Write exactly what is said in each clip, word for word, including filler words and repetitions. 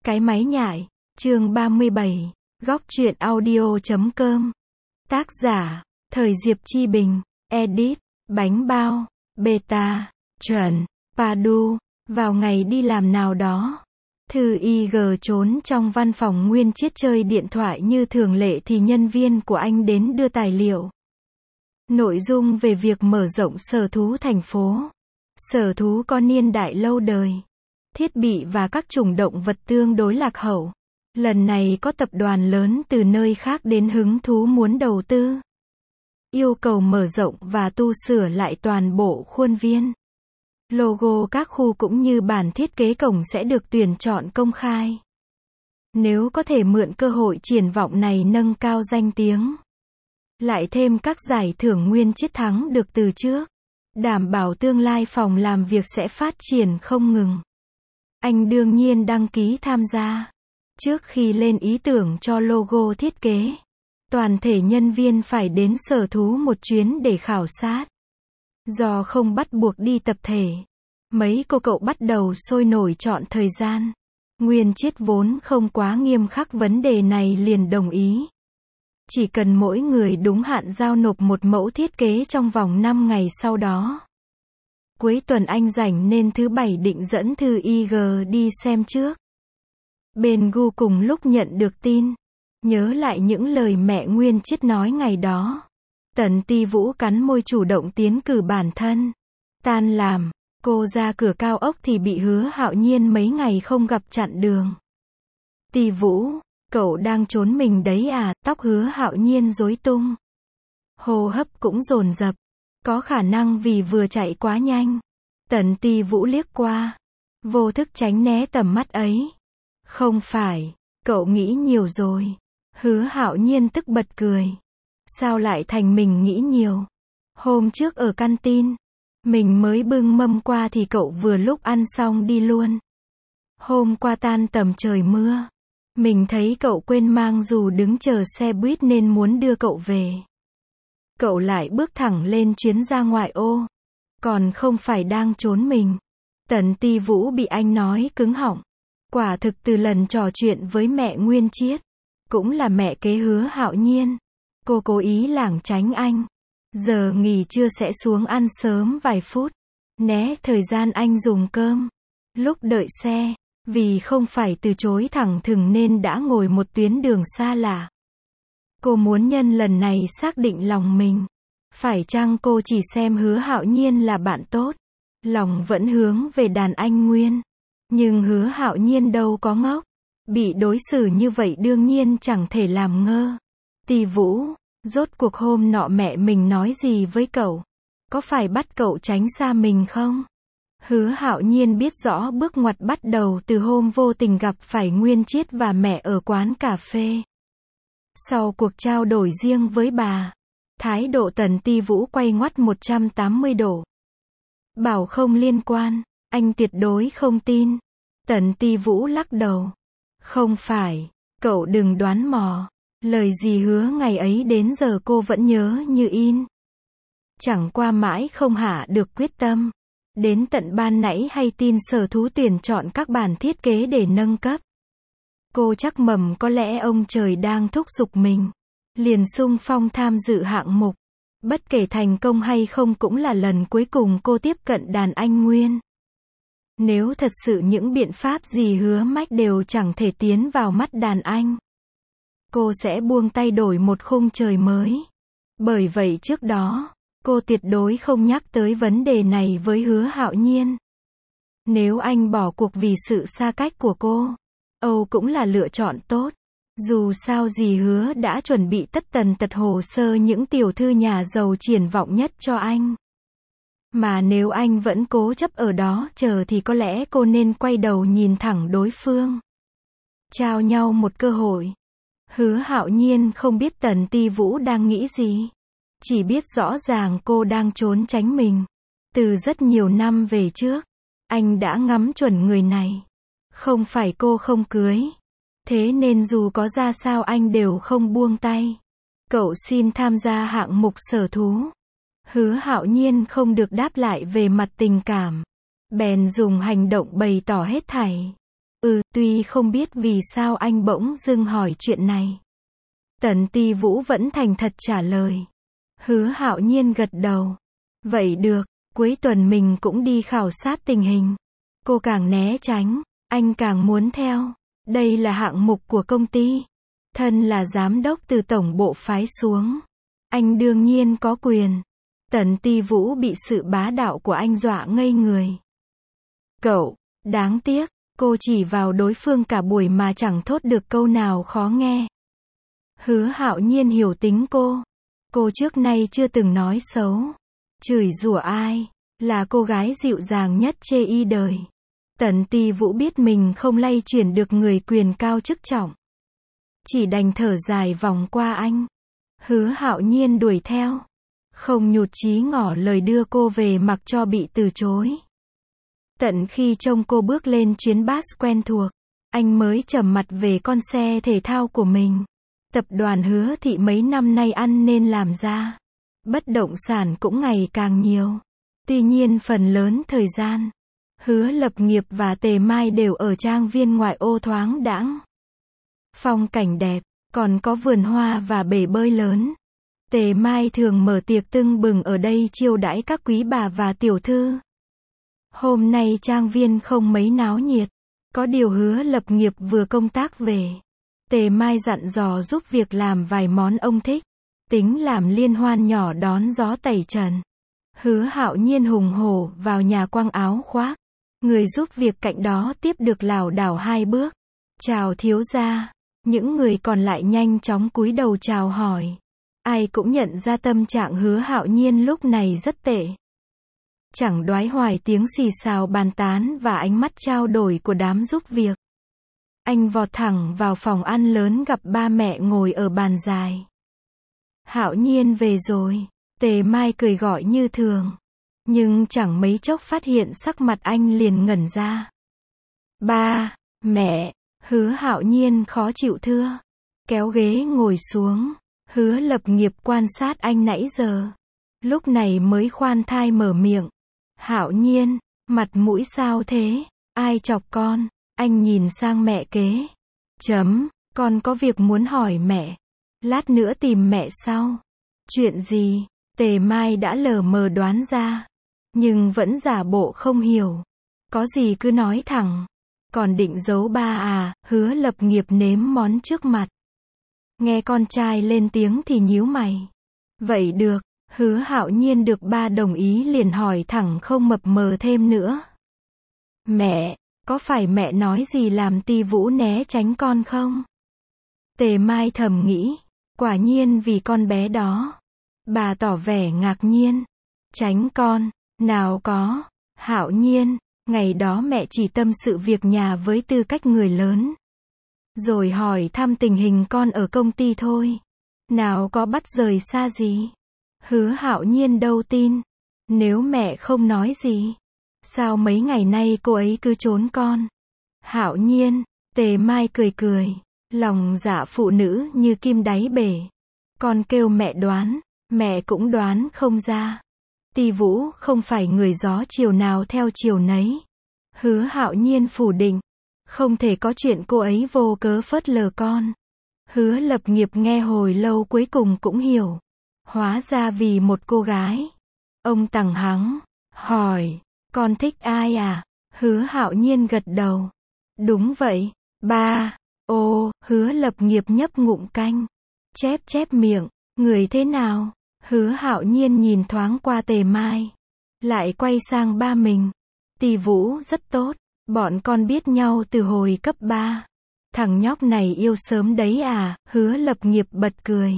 Cái máy nhại, chương ba mươi bảy, góc truyện audio chấm com. Tác giả, Thời Diệp Chi Bình, edit, Bánh Bao, Beta, Chuẩn, Padu. Vào ngày đi làm nào đó, Thư i giê trốn trong văn phòng Nguyên Chiết chơi điện thoại như thường lệ thì nhân viên của anh đến đưa tài liệu. Nội dung về việc mở rộng sở thú thành phố. Sở thú có niên đại lâu đời, thiết bị và các chủng động vật tương đối lạc hậu. Lần này có tập đoàn lớn từ nơi khác đến hứng thú muốn đầu tư. Yêu cầu mở rộng và tu sửa lại toàn bộ khuôn viên. Logo các khu cũng như bản thiết kế cổng sẽ được tuyển chọn công khai. Nếu có thể mượn cơ hội triển vọng này nâng cao danh tiếng. Lại thêm các giải thưởng Nguyên Chiết thắng được từ trước. Đảm bảo tương lai phòng làm việc sẽ phát triển không ngừng. Anh đương nhiên đăng ký tham gia. Trước khi lên ý tưởng cho logo thiết kế, toàn thể nhân viên phải đến sở thú một chuyến để khảo sát. Do không bắt buộc đi tập thể, mấy cô cậu bắt đầu sôi nổi chọn thời gian. Nguyên Chiết vốn không quá nghiêm khắc vấn đề này liền đồng ý. Chỉ cần mỗi người đúng hạn giao nộp một mẫu thiết kế trong vòng năm ngày sau đó. Cuối tuần anh rảnh nên thứ bảy định dẫn Thư i giê đi xem trước. Bên gu cùng lúc nhận được tin, nhớ lại những lời mẹ Nguyên Chiết nói ngày đó. Tần Ti Vũ cắn môi chủ động tiến cử bản thân. Tan làm, cô ra cửa cao ốc thì bị Hứa Hạo Nhiên mấy ngày không gặp chặn đường. Ti Vũ, cậu đang trốn mình đấy à? Tóc Hứa Hạo Nhiên rối tung. Hô hấp cũng dồn dập. Có khả năng vì vừa chạy quá nhanh. Tần Ti Vũ liếc qua, vô thức tránh né tầm mắt ấy. Không phải, cậu nghĩ nhiều rồi. Hứa Hạo Nhiên tức bật cười. Sao lại thành mình nghĩ nhiều? Hôm trước ở căn tin, mình mới bưng mâm qua thì cậu vừa lúc ăn xong đi luôn. Hôm qua tan tầm trời mưa, mình thấy cậu quên mang dù đứng chờ xe buýt nên muốn đưa cậu về. Cậu lại bước thẳng lên chuyến ra ngoại ô. Còn không phải đang trốn mình. Tần Ti Vũ bị anh nói cứng họng. Quả thực từ lần trò chuyện với mẹ Nguyên Chiết, cũng là mẹ kế Hứa Hạo Nhiên, cô cố ý lảng tránh anh. Giờ nghỉ trưa sẽ xuống ăn sớm vài phút, né thời gian anh dùng cơm. Lúc đợi xe, vì không phải từ chối thẳng thừng nên đã ngồi một tuyến đường xa lạ. Cô muốn nhân lần này xác định lòng mình. Phải chăng cô chỉ xem Hứa Hạo Nhiên là bạn tốt, lòng vẫn hướng về đàn anh Nguyên. Nhưng Hứa Hạo Nhiên đâu có ngốc. Bị đối xử như vậy đương nhiên chẳng thể làm ngơ. Ti Vũ, rốt cuộc hôm nọ mẹ mình nói gì với cậu? Có phải bắt cậu tránh xa mình không? Hứa Hạo Nhiên biết rõ bước ngoặt bắt đầu từ hôm vô tình gặp phải Nguyên Chiết và mẹ ở quán cà phê. Sau cuộc trao đổi riêng với bà, thái độ Tần Ti Vũ quay ngoắt một trăm tám mươi độ. Bảo không liên quan, anh tuyệt đối không tin. Tần Ti Vũ lắc đầu. Không phải, cậu đừng đoán mò. Lời gì hứa ngày ấy đến giờ cô vẫn nhớ như in. Chẳng qua mãi không hạ được quyết tâm. Đến tận ban nãy hay tin sở thú tuyển chọn các bản thiết kế để nâng cấp. Cô chắc mầm có lẽ ông trời đang thúc giục mình. Liền xung phong tham dự hạng mục. Bất kể thành công hay không cũng là lần cuối cùng cô tiếp cận đàn anh Nguyên. Nếu thật sự những biện pháp gì hứa mách đều chẳng thể tiến vào mắt đàn anh, cô sẽ buông tay đổi một khung trời mới. Bởi vậy trước đó, cô tuyệt đối không nhắc tới vấn đề này với Hứa Hạo Nhiên. Nếu anh bỏ cuộc vì sự xa cách của cô, Âu cũng là lựa chọn tốt. Dù sao gì Hứa đã chuẩn bị tất tần tật hồ sơ những tiểu thư nhà giàu triển vọng nhất cho anh. Mà nếu anh vẫn cố chấp ở đó chờ thì có lẽ cô nên quay đầu nhìn thẳng đối phương. Trao nhau một cơ hội. Hứa Hạo Nhiên không biết Tần Ti Vũ đang nghĩ gì. Chỉ biết rõ ràng cô đang trốn tránh mình. Từ rất nhiều năm về trước, anh đã ngắm chuẩn người này. Không phải cô không cưới. Thế nên dù có ra sao anh đều không buông tay. Cậu xin tham gia hạng mục sở thú. Hứa Hạo Nhiên không được đáp lại về mặt tình cảm. Bèn dùng hành động bày tỏ hết thảy. Ừ, tuy không biết vì sao anh bỗng dưng hỏi chuyện này. Tần Ti Vũ vẫn thành thật trả lời. Hứa Hạo Nhiên gật đầu. Vậy được, cuối tuần mình cũng đi khảo sát tình hình. Cô càng né tránh, anh càng muốn theo. Đây là hạng mục của công ty. Thân là giám đốc từ tổng bộ phái xuống. Anh đương nhiên có quyền. Tần Ti Vũ bị sự bá đạo của anh dọa ngây người. Cậu, đáng tiếc, cô chỉ vào đối phương cả buổi mà chẳng thốt được câu nào khó nghe. Hứa Hạo Nhiên hiểu tính cô. Cô trước nay chưa từng nói xấu, chửi rủa ai, là cô gái dịu dàng nhất chê y đời. Tần Ti Vũ biết mình không lay chuyển được người quyền cao chức trọng. Chỉ đành thở dài vòng qua anh. Hứa Hạo Nhiên đuổi theo. Không nhụt chí ngỏ lời đưa cô về mặc cho bị từ chối. Tận khi trông cô bước lên chuyến bus quen thuộc, anh mới trầm mặt về con xe thể thao của mình. Tập đoàn Hứa Thị mấy năm nay ăn nên làm ra. Bất động sản cũng ngày càng nhiều. Tuy nhiên phần lớn thời gian, Hứa Lập Nghiệp và Tề Mai đều ở trang viên ngoại ô thoáng đãng. Phong cảnh đẹp, còn có vườn hoa và bể bơi lớn. Tề Mai thường mở tiệc tưng bừng ở đây chiêu đãi các quý bà và tiểu thư. Hôm nay trang viên không mấy náo nhiệt. Có điều Hứa Lập Nghiệp vừa công tác về. Tề Mai dặn dò giúp việc làm vài món ông thích. Tính làm liên hoan nhỏ đón gió tẩy trần. Hứa Hạo Nhiên hùng hổ vào nhà quăng áo khoác. Người giúp việc cạnh đó tiếp được lảo đảo hai bước. Chào thiếu gia. Những người còn lại nhanh chóng cúi đầu chào hỏi. Ai cũng nhận ra tâm trạng Hứa Hạo Nhiên lúc này rất tệ. Chẳng đoái hoài tiếng xì xào bàn tán và ánh mắt trao đổi của đám giúp việc. Anh vọt thẳng vào phòng ăn lớn gặp ba mẹ ngồi ở bàn dài. Hạo Nhiên về rồi. Tề Mai cười gọi như thường. Nhưng chẳng mấy chốc phát hiện sắc mặt anh liền ngẩn ra. Ba, mẹ, Hứa Hạo Nhiên khó chịu thưa. Kéo ghế ngồi xuống. Hứa Lập Nghiệp quan sát anh nãy giờ. Lúc này mới khoan thai mở miệng. Hạo Nhiên, mặt mũi sao thế? Ai chọc con? Anh nhìn sang mẹ kế. Chấm, con có việc muốn hỏi mẹ. Lát nữa tìm mẹ sau. Chuyện gì? Tề Mai đã lờ mờ đoán ra. Nhưng vẫn giả bộ không hiểu. Có gì cứ nói thẳng. Còn định giấu ba à? Hứa Lập Nghiệp nếm món trước mặt. Nghe con trai lên tiếng thì nhíu mày. Vậy được. Hứa Hạo Nhiên được ba đồng ý liền hỏi thẳng không mập mờ thêm nữa. Mẹ, có phải mẹ nói gì làm Ti Vũ né tránh con không? Tề Mai thầm nghĩ. Quả nhiên vì con bé đó. Bà tỏ vẻ ngạc nhiên. Tránh con? Nào có. Hạo Nhiên, ngày đó mẹ chỉ tâm sự việc nhà với tư cách người lớn. Rồi hỏi thăm tình hình con ở công ty thôi. Nào có bắt rời xa gì. Hứa Hạo Nhiên đâu tin. Nếu mẹ không nói gì, sao mấy ngày nay cô ấy cứ trốn con? Hạo Nhiên, Tề Mai cười cười. Lòng dạ phụ nữ như kim đáy bể. Con kêu mẹ đoán, mẹ cũng đoán không ra. Ti Vũ không phải người gió chiều nào theo chiều nấy. Hứa Hạo Nhiên phủ định. Không thể có chuyện cô ấy vô cớ phớt lờ con. Hứa Lập Nghiệp nghe hồi lâu cuối cùng cũng hiểu. Hóa ra vì một cô gái. Ông tằng hắng, hỏi, con thích ai à? Hứa Hạo Nhiên gật đầu. Đúng vậy, ba. Ô, Hứa Lập Nghiệp nhấp ngụm canh. Chép chép miệng, người thế nào? Hứa Hạo Nhiên nhìn thoáng qua Tề Mai. Lại quay sang ba mình. Ti Vũ rất tốt, bọn con biết nhau từ hồi cấp ba. Thằng nhóc này yêu sớm đấy à? Hứa Lập Nghiệp bật cười.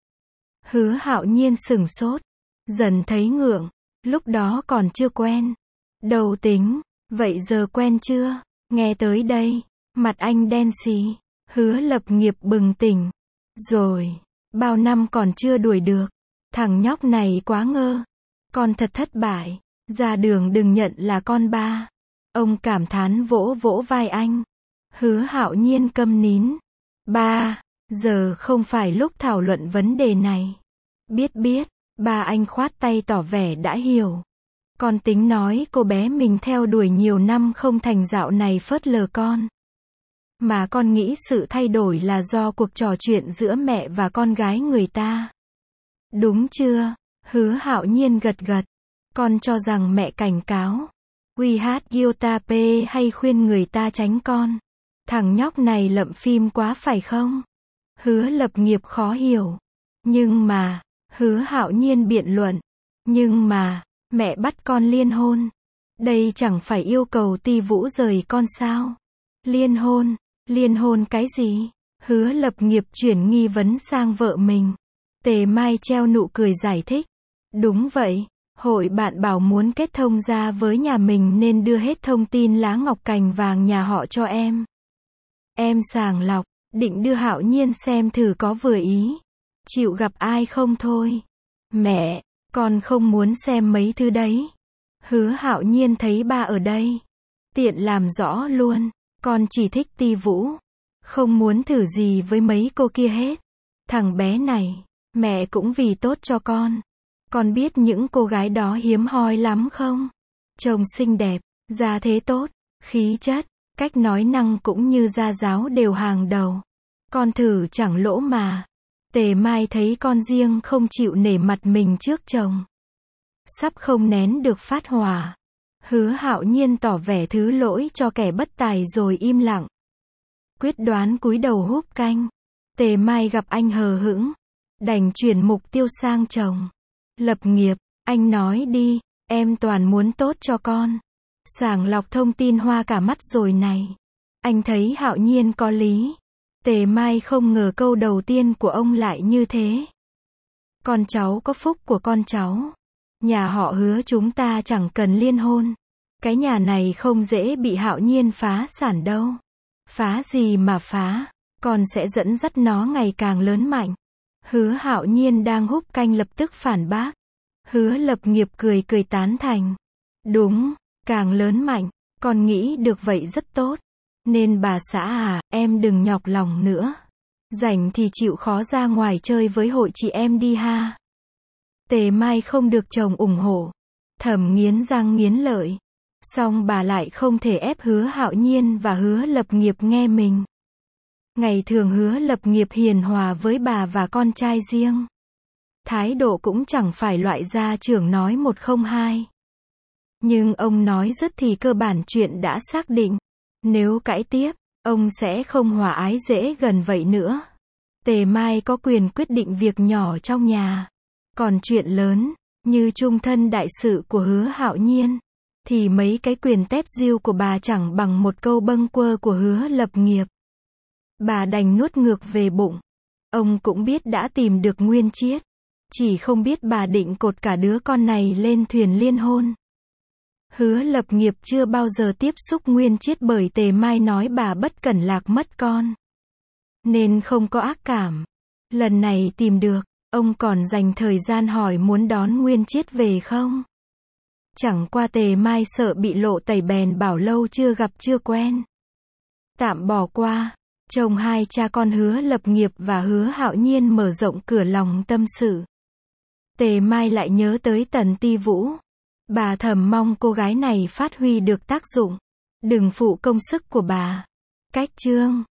Hứa Hạo Nhiên sửng sốt. Dần thấy ngượng. Lúc đó còn chưa quen. Đầu tính. Vậy giờ quen chưa? Nghe tới đây. Mặt anh đen xì. Hứa Lập Nghiệp bừng tỉnh. Rồi. Bao năm còn chưa đuổi được. Thằng nhóc này quá ngơ. Con thật thất bại. Ra đường đừng nhận là con ba. Ông cảm thán vỗ vỗ vai anh. Hứa Hạo Nhiên câm nín. Ba. Giờ không phải lúc thảo luận vấn đề này. Biết biết. Ba anh khoát tay tỏ vẻ đã hiểu. Con tính nói cô bé mình theo đuổi nhiều năm không thành dạo này phớt lờ con. Mà con nghĩ sự thay đổi là do cuộc trò chuyện giữa mẹ và con gái người ta. Đúng chưa? Hứa Hạo Nhiên gật gật. Con cho rằng mẹ cảnh cáo. Quy hát Gyotape hay khuyên người ta tránh con. Thằng nhóc này lậm phim quá phải không? Hứa Lập Nghiệp khó hiểu. Nhưng mà, Hứa Hạo Nhiên biện luận. Nhưng mà, mẹ bắt con liên hôn. Đây chẳng phải yêu cầu Ti Vũ rời con sao? Liên hôn? Liên hôn cái gì? Hứa Lập Nghiệp chuyển nghi vấn sang vợ mình. Tề Mai treo nụ cười giải thích. Đúng vậy, hội bạn bảo muốn kết thông gia với nhà mình nên đưa hết thông tin lá ngọc cành vàng nhà họ cho em. Em sàng lọc, định đưa Hạo Nhiên xem thử có vừa ý. Chịu gặp ai không thôi. Mẹ, con không muốn xem mấy thứ đấy. Hứa Hạo Nhiên thấy ba ở đây. Tiện làm rõ luôn, con chỉ thích Ti Vũ. Không muốn thử gì với mấy cô kia hết. Thằng bé này, mẹ cũng vì tốt cho con. Con biết những cô gái đó hiếm hoi lắm không? Trông xinh đẹp, gia thế tốt, khí chất, cách nói năng cũng như gia giáo đều hàng đầu. Con thử chẳng lỗ mà. Tề Mai thấy con riêng không chịu nể mặt mình trước chồng. Sắp không nén được phát hỏa. Hứa Hạo Nhiên tỏ vẻ thứ lỗi cho kẻ bất tài rồi im lặng. Quyết đoán cúi đầu húp canh. Tề Mai gặp anh hờ hững. Đành chuyển mục tiêu sang chồng. Lập Nghiệp, anh nói đi, em toàn muốn tốt cho con. Sàng lọc thông tin hoa cả mắt rồi này. Anh thấy Hạo Nhiên có lý. Tề Mai không ngờ câu đầu tiên của ông lại như thế. Con cháu có phúc của con cháu. Nhà họ Hứa chúng ta chẳng cần liên hôn. Cái nhà này không dễ bị Hạo Nhiên phá sản đâu. Phá gì mà phá, con sẽ dẫn dắt nó ngày càng lớn mạnh. Hứa Hạo Nhiên đang húp canh lập tức phản bác. Hứa Lập Nghiệp cười cười tán thành. Đúng, càng lớn mạnh, con nghĩ được vậy rất tốt. Nên bà xã à, em đừng nhọc lòng nữa. Rảnh thì chịu khó ra ngoài chơi với hội chị em đi ha. Tề Mai không được chồng ủng hộ. Thầm nghiến răng nghiến lợi. Song bà lại không thể ép Hứa Hạo Nhiên và Hứa Lập Nghiệp nghe mình. Ngày thường Hứa Lập Nghiệp hiền hòa với bà và con trai riêng. Thái độ cũng chẳng phải loại gia trưởng nói một không hai. Nhưng ông nói dứt thì cơ bản chuyện đã xác định. Nếu cãi tiếp, ông sẽ không hòa ái dễ gần vậy nữa. Tề Mai có quyền quyết định việc nhỏ trong nhà. Còn chuyện lớn, như chung thân đại sự của Hứa Hạo Nhiên, thì mấy cái quyền tép diêu của bà chẳng bằng một câu bâng quơ của Hứa Lập Nghiệp. Bà đành nuốt ngược về bụng. Ông cũng biết đã tìm được Nguyên Chiết. Chỉ không biết bà định cột cả đứa con này lên thuyền liên hôn. Hứa Lập Nghiệp chưa bao giờ tiếp xúc Nguyên Chiết bởi Tề Mai nói bà bất cẩn lạc mất con. Nên không có ác cảm. Lần này tìm được, ông còn dành thời gian hỏi muốn đón Nguyên Chiết về không? Chẳng qua Tề Mai sợ bị lộ tẩy bèn bảo lâu chưa gặp chưa quen. Tạm bỏ qua. Chồng hai cha con Hứa Lập Nghiệp và Hứa Hạo Nhiên mở rộng cửa lòng tâm sự. Tề Mai lại nhớ tới Tần Ti Vũ. Bà thầm mong cô gái này phát huy được tác dụng. Đừng phụ công sức của bà. Cách chương